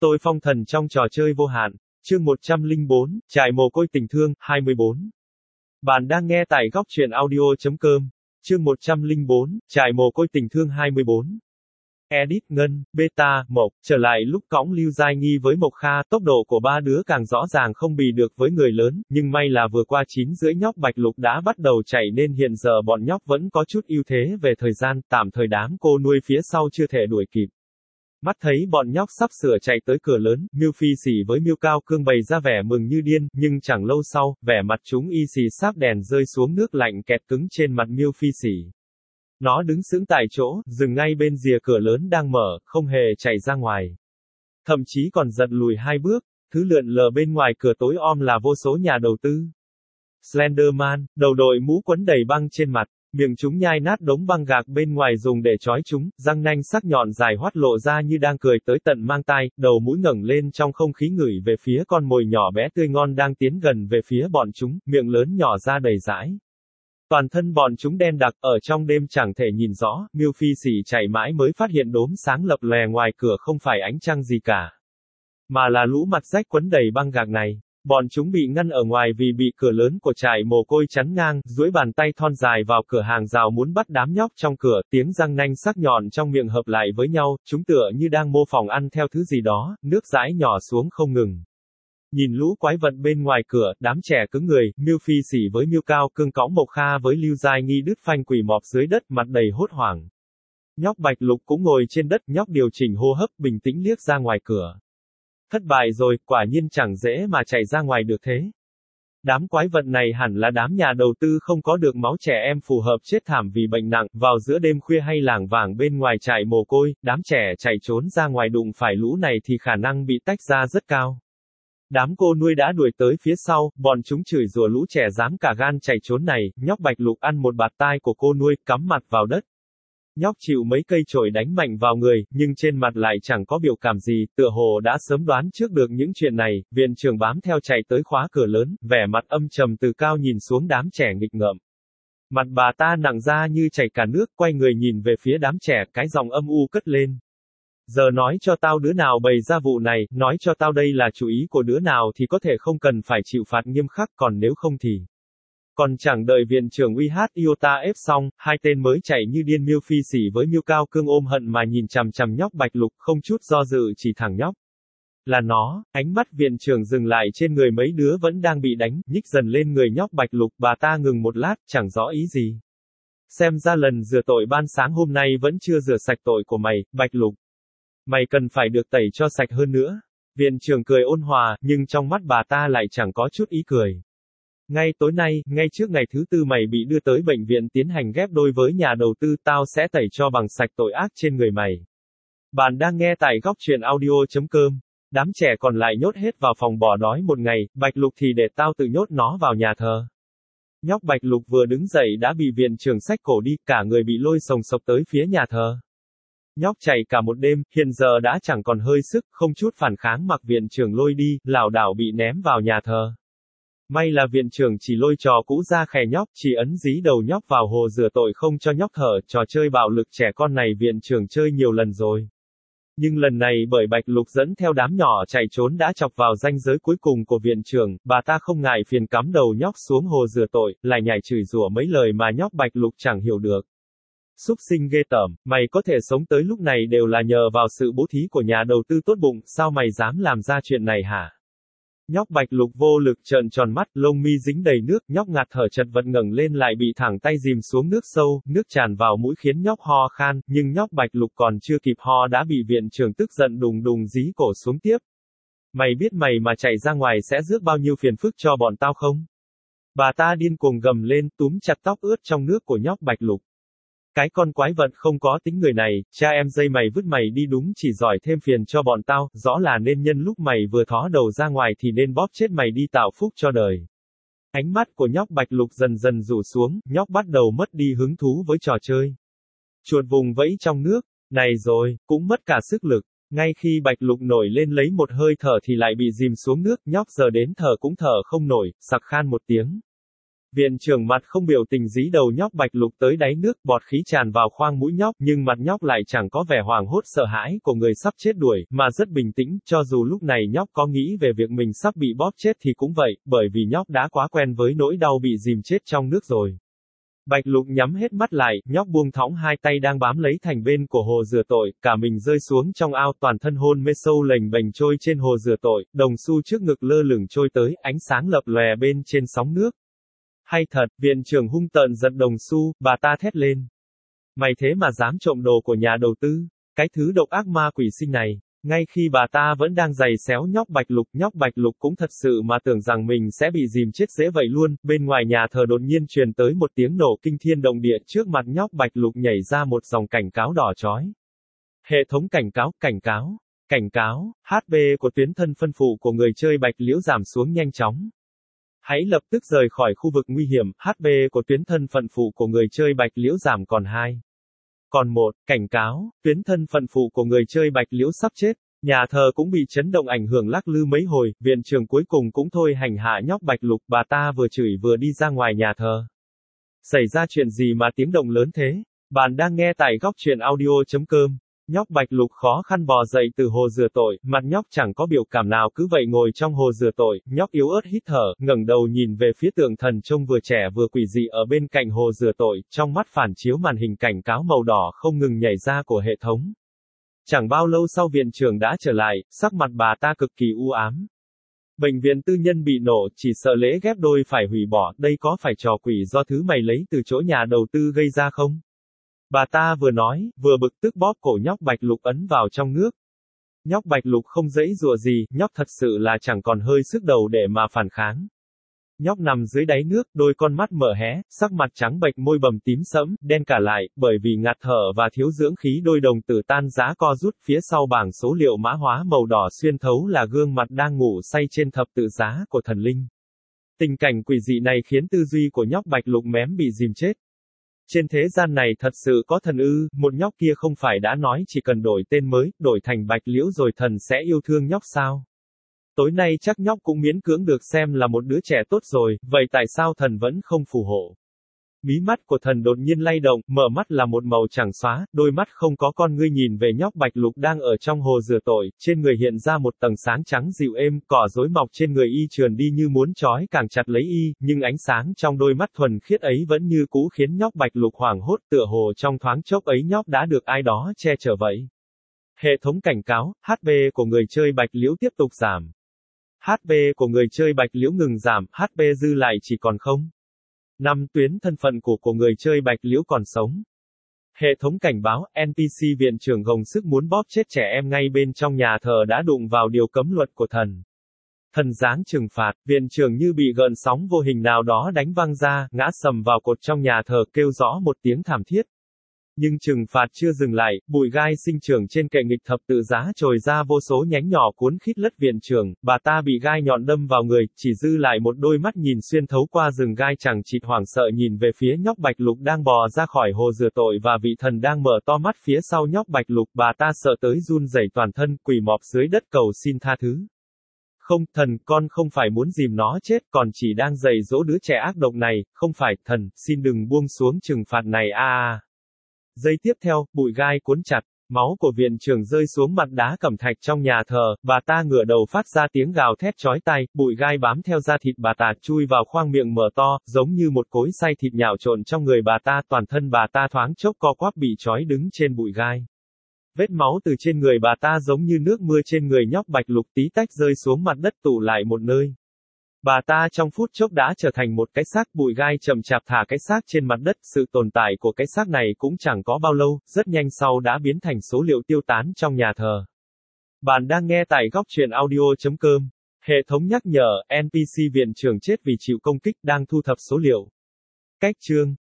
Tôi phong thần trong trò chơi vô hạn. Chương 104, trải mồ côi tình thương, 24. Bạn đang nghe tại góc truyện audio.com. Chương 104, trải mồ côi tình thương 24. Edit Ngân, Beta, Mộc, trở lại lúc cõng Lưu Giai Nghi với Mộc Kha, tốc độ của ba đứa càng rõ ràng không bì được với người lớn, nhưng may là vừa qua 9 rưỡi nhóc Bạch Lục đã bắt đầu chạy nên hiện giờ bọn nhóc vẫn có chút ưu thế về thời gian, tạm thời đám cô nuôi phía sau chưa thể đuổi kịp. Mắt thấy bọn nhóc sắp sửa chạy tới cửa lớn, Miêu Phi Sỉ với Miêu Cao Cương bày ra vẻ mừng như điên, nhưng chẳng lâu sau, vẻ mặt chúng y xì sáp đèn rơi xuống nước lạnh kẹt cứng trên mặt Miêu Phi Sỉ. Nó đứng sững tại chỗ, dừng ngay bên rìa cửa lớn đang mở, không hề chạy ra ngoài. Thậm chí còn giật lùi 2 bước, thứ lượn lờ bên ngoài cửa tối om là vô số nhà đầu tư. Slenderman, đầu đội mũ quấn đầy băng trên mặt, miệng chúng nhai nát đống băng gạc bên ngoài dùng để trói chúng, răng nanh sắc nhọn dài hoắt lộ ra như đang cười tới tận mang tai, đầu mũi ngẩng lên trong không khí ngửi về phía con mồi nhỏ bé tươi ngon đang tiến gần về phía bọn chúng, miệng lớn nhỏ ra đầy dãi. Toàn thân bọn chúng đen đặc, ở trong đêm chẳng thể nhìn rõ, Miêu Phi Sỉ chạy mãi mới phát hiện đốm sáng lập lòe ngoài cửa không phải ánh trăng gì cả, mà là lũ mặt rách quấn đầy băng gạc này. Bọn chúng bị ngăn ở ngoài vì bị cửa lớn của trại mồ côi chắn ngang, duỗi bàn tay thon dài vào cửa hàng rào muốn bắt đám nhóc trong cửa, tiếng răng nanh sắc nhọn trong miệng hợp lại với nhau, chúng tựa như đang mô phỏng ăn theo thứ gì đó, nước dãi nhỏ xuống không ngừng. Nhìn lũ quái vật bên ngoài cửa, đám trẻ cứng người, Miêu Phi Sỉ với Miêu Cao Cương cõng Mộc Kha với Lưu Giai Nghi đứt phanh quỳ mọp dưới đất, mặt đầy hốt hoảng. Nhóc Bạch Lục cũng ngồi trên đất, nhóc điều chỉnh hô hấp, bình tĩnh liếc ra ngoài cửa. Thất bại rồi, quả nhiên chẳng dễ mà chạy ra ngoài được thế. Đám quái vật này hẳn là đám nhà đầu tư không có được máu trẻ em phù hợp chết thảm vì bệnh nặng, vào giữa đêm khuya hay lảng vảng bên ngoài trại mồ côi, đám trẻ chạy trốn ra ngoài đụng phải lũ này thì khả năng bị tách ra rất cao. Đám cô nuôi đã đuổi tới phía sau, bọn chúng chửi rủa lũ trẻ dám cả gan chạy trốn này, nhóc Bạch Lục ăn một bạt tai của cô nuôi, cắm mặt vào đất. Nhóc chịu mấy cây chổi đánh mạnh vào người, nhưng trên mặt lại chẳng có biểu cảm gì, tựa hồ đã sớm đoán trước được những chuyện này, viện trưởng bám theo chạy tới khóa cửa lớn, vẻ mặt âm trầm từ cao nhìn xuống đám trẻ nghịch ngợm. Mặt bà ta nặng ra như chảy cả nước, quay người nhìn về phía đám trẻ, cái giọng âm u cất lên. Giờ nói cho tao đứa nào bày ra vụ này, nói cho tao đây là chủ ý của đứa nào thì có thể không cần phải chịu phạt nghiêm khắc, còn nếu không thì... Còn chẳng đợi viện trưởng Iota ép xong, hai tên mới chạy như điên. Miêu Phi Sỉ với Miêu Cao Cương ôm hận mà nhìn chằm chằm nhóc Bạch Lục, không chút do dự chỉ thẳng nhóc. Là nó, ánh mắt viện trưởng dừng lại trên người mấy đứa vẫn đang bị đánh, nhích dần lên người nhóc Bạch Lục, bà ta ngừng một lát, chẳng rõ ý gì. Xem ra lần rửa tội ban sáng hôm nay vẫn chưa rửa sạch tội của mày, Bạch Lục. Mày cần phải được tẩy cho sạch hơn nữa. Viện trưởng cười ôn hòa, nhưng trong mắt bà ta lại chẳng có chút ý cười. Ngay tối nay, ngay trước ngày thứ tư mày bị đưa tới bệnh viện tiến hành ghép đôi với nhà đầu tư, tao sẽ tẩy cho bằng sạch tội ác trên người mày. Bạn đang nghe tại góc truyện audio.com. Đám trẻ còn lại nhốt hết vào phòng bỏ đói một ngày, Bạch Lục thì để tao tự nhốt nó vào nhà thờ. Nhóc Bạch Lục vừa đứng dậy đã bị viện trưởng xách cổ đi, cả người bị lôi sồng sộc tới phía nhà thờ. Nhóc chạy cả một đêm, hiện giờ đã chẳng còn hơi sức, không chút phản kháng mặc viện trưởng lôi đi, lảo đảo bị ném vào nhà thờ. May là viện trưởng chỉ lôi trò cũ ra khè nhóc, chỉ ấn dí đầu nhóc vào hồ rửa tội không cho nhóc thở, trò chơi bạo lực trẻ con này viện trưởng chơi nhiều lần rồi. Nhưng lần này bởi Bạch Lục dẫn theo đám nhỏ chạy trốn đã chọc vào ranh giới cuối cùng của viện trưởng, bà ta không ngại phiền cắm đầu nhóc xuống hồ rửa tội, lại nhảy chửi rủa mấy lời mà nhóc Bạch Lục chẳng hiểu được. Súc sinh ghê tởm, mày có thể sống tới lúc này đều là nhờ vào sự bố thí của nhà đầu tư tốt bụng, sao mày dám làm ra chuyện này hả? Nhóc Bạch Lục vô lực trợn tròn mắt, lông mi dính đầy nước, nhóc ngạt thở chật vật ngẩng lên lại bị thẳng tay dìm xuống nước sâu, nước tràn vào mũi khiến nhóc ho khan, nhưng nhóc Bạch Lục còn chưa kịp ho đã bị viện trưởng tức giận đùng đùng dí cổ xuống tiếp. Mày biết mày mà chạy ra ngoài sẽ rước bao nhiêu phiền phức cho bọn tao không? Bà ta điên cuồng gầm lên, túm chặt tóc ướt trong nước của nhóc Bạch Lục. Cái con quái vật không có tính người này, cha em dây mày vứt mày đi đúng chỉ giỏi thêm phiền cho bọn tao, rõ là nên nhân lúc mày vừa thó đầu ra ngoài thì nên bóp chết mày đi tạo phúc cho đời. Ánh mắt của nhóc Bạch Lục dần dần rủ xuống, nhóc bắt đầu mất đi hứng thú với trò chơi. Chuột vùng vẫy trong nước, này rồi, cũng mất cả sức lực. Ngay khi Bạch Lục nổi lên lấy một hơi thở thì lại bị dìm xuống nước, nhóc giờ đến thở cũng thở không nổi, sặc khan một tiếng. Viện trưởng mặt không biểu tình dí đầu nhóc Bạch Lục tới đáy nước, bọt khí tràn vào khoang mũi nhóc, nhưng mặt nhóc lại chẳng có vẻ hoảng hốt sợ hãi của người sắp chết đuổi, mà rất bình tĩnh, cho dù lúc này nhóc có nghĩ về việc mình sắp bị bóp chết thì cũng vậy, bởi vì nhóc đã quá quen với nỗi đau bị dìm chết trong nước rồi. Bạch Lục nhắm hết mắt lại, nhóc buông thõng hai tay đang bám lấy thành bên của hồ rửa tội, cả mình rơi xuống trong ao, toàn thân hôn mê sâu lềnh bềnh trôi trên hồ rửa tội, đồng xu trước ngực lơ lửng trôi tới, ánh sáng lập lòe bên trên sóng nước. Hay thật, viện trưởng hung tợn giật đồng xu, bà ta thét lên. Mày thế mà dám trộm đồ của nhà đầu tư, cái thứ độc ác ma quỷ sinh này. Ngay khi bà ta vẫn đang giày xéo nhóc Bạch Lục cũng thật sự mà tưởng rằng mình sẽ bị dìm chết dễ vậy luôn, bên ngoài nhà thờ đột nhiên truyền tới một tiếng nổ kinh thiên động địa, trước mặt nhóc Bạch Lục nhảy ra một dòng cảnh cáo đỏ chói. Hệ thống cảnh cáo, HP của tuyến thân phân phụ của người chơi Bạch Liễu giảm xuống nhanh chóng. Hãy lập tức rời khỏi khu vực nguy hiểm, HP của tuyến thân phận phụ của người chơi Bạch Liễu giảm còn 2. Còn 1, cảnh cáo, tuyến thân phận phụ của người chơi Bạch Liễu sắp chết. Nhà thờ cũng bị chấn động ảnh hưởng lắc lư mấy hồi, viện trưởng cuối cùng cũng thôi hành hạ nhóc Bạch Lục, bà ta vừa chửi vừa đi ra ngoài nhà thờ. Xảy ra chuyện gì mà tiếng động lớn thế? Bạn đang nghe tại góc truyện audio.com. Nhóc Bạch Lục khó khăn bò dậy từ hồ rửa tội, mặt nhóc chẳng có biểu cảm nào cứ vậy ngồi trong hồ rửa tội, nhóc yếu ớt hít thở, ngẩng đầu nhìn về phía tượng thần trông vừa trẻ vừa quỷ dị ở bên cạnh hồ rửa tội, trong mắt phản chiếu màn hình cảnh cáo màu đỏ không ngừng nhảy ra của hệ thống. Chẳng bao lâu sau viện trưởng đã trở lại, sắc mặt bà ta cực kỳ u ám. Bệnh viện tư nhân bị nổ, chỉ sợ lễ ghép đôi phải hủy bỏ, đây có phải trò quỷ do thứ mày lấy từ chỗ nhà đầu tư gây ra không? Bà ta vừa nói, vừa bực tức bóp cổ nhóc Bạch Lục ấn vào trong nước. Nhóc Bạch Lục không giãy giụa gì, nhóc thật sự là chẳng còn hơi sức đầu để mà phản kháng. Nhóc nằm dưới đáy nước, đôi con mắt mở hé, sắc mặt trắng bệch, môi bầm tím sẫm, đen cả lại, bởi vì ngạt thở và thiếu dưỡng khí, đôi đồng tử tan rã co rút, phía sau bảng số liệu mã hóa màu đỏ xuyên thấu là gương mặt đang ngủ say trên thập tự giá của thần linh. Tình cảnh quỷ dị này khiến tư duy của nhóc Bạch Lục mém bị dìm chết. Trên thế gian này thật sự có thần ư, một nhóc kia không phải đã nói chỉ cần đổi tên mới, đổi thành Bạch Liễu rồi thần sẽ yêu thương nhóc sao? Tối nay chắc nhóc cũng miễn cưỡng được xem là một đứa trẻ tốt rồi, vậy tại sao thần vẫn không phù hộ? Mí mắt của thần đột nhiên lay động, mở mắt là một màu trắng xóa, đôi mắt không có con ngươi nhìn về nhóc Bạch Lục đang ở trong hồ rửa tội, trên người hiện ra một tầng sáng trắng dịu êm, cỏ rối mọc trên người y trườn đi như muốn trói càng chặt lấy y, nhưng ánh sáng trong đôi mắt thuần khiết ấy vẫn như cũ khiến nhóc Bạch Lục hoảng hốt, tựa hồ trong thoáng chốc ấy nhóc đã được ai đó che chở vậy. Hệ thống cảnh cáo, HP của người chơi Bạch Liễu tiếp tục giảm. HP của người chơi Bạch Liễu ngừng giảm, HP dư lại chỉ còn 0. 5 tuyến thân phận của người chơi Bạch Liễu còn sống. Hệ thống cảnh báo, NPC viện trưởng gồng sức muốn bóp chết trẻ em ngay bên trong nhà thờ đã đụng vào điều cấm luật của thần. Thần giáng trừng phạt, viện trưởng như bị gợn sóng vô hình nào đó đánh văng ra, ngã sầm vào cột trong nhà thờ kêu rõ một tiếng thảm thiết. Nhưng trừng phạt chưa dừng lại, bụi gai sinh trưởng trên kệ nghịch thập tự giá trồi ra vô số nhánh nhỏ cuốn khít lất viện trưởng, bà ta bị gai nhọn đâm vào người, chỉ dư lại một đôi mắt nhìn xuyên thấu qua rừng gai chẳng chịt hoảng sợ nhìn về phía nhóc Bạch Lục đang bò ra khỏi hồ rửa tội và vị thần đang mở to mắt phía sau nhóc Bạch Lục, bà ta sợ tới run rẩy toàn thân, quỳ mọp dưới đất cầu xin tha thứ. Không, thần, con không phải muốn dìm nó chết, còn chỉ đang dạy dỗ đứa trẻ ác độc này, không phải, thần, xin đừng buông xuống trừng phạt này a. Giây tiếp theo, bụi gai cuốn chặt, máu của viện trưởng rơi xuống mặt đá cẩm thạch trong nhà thờ, bà ta ngửa đầu phát ra tiếng gào thét chói tai, bụi gai bám theo da thịt bà ta chui vào khoang miệng mở to, giống như một cối xay thịt nhào trộn trong người bà ta, toàn thân bà ta thoáng chốc co quắp bị trói đứng trên bụi gai. Vết máu từ trên người bà ta giống như nước mưa trên người nhóc Bạch Lục tí tách rơi xuống mặt đất tụ lại một nơi. Bà ta trong phút chốc đã trở thành một cái xác, bụi gai chậm chạp thả cái xác trên mặt đất, sự tồn tại của cái xác này cũng chẳng có bao lâu, rất nhanh sau đã biến thành số liệu tiêu tán trong nhà thờ. Bạn đang nghe tại góc truyện audio.com. Hệ thống nhắc nhở, NPC viện trưởng chết vì chịu công kích, đang thu thập số liệu. Cách chương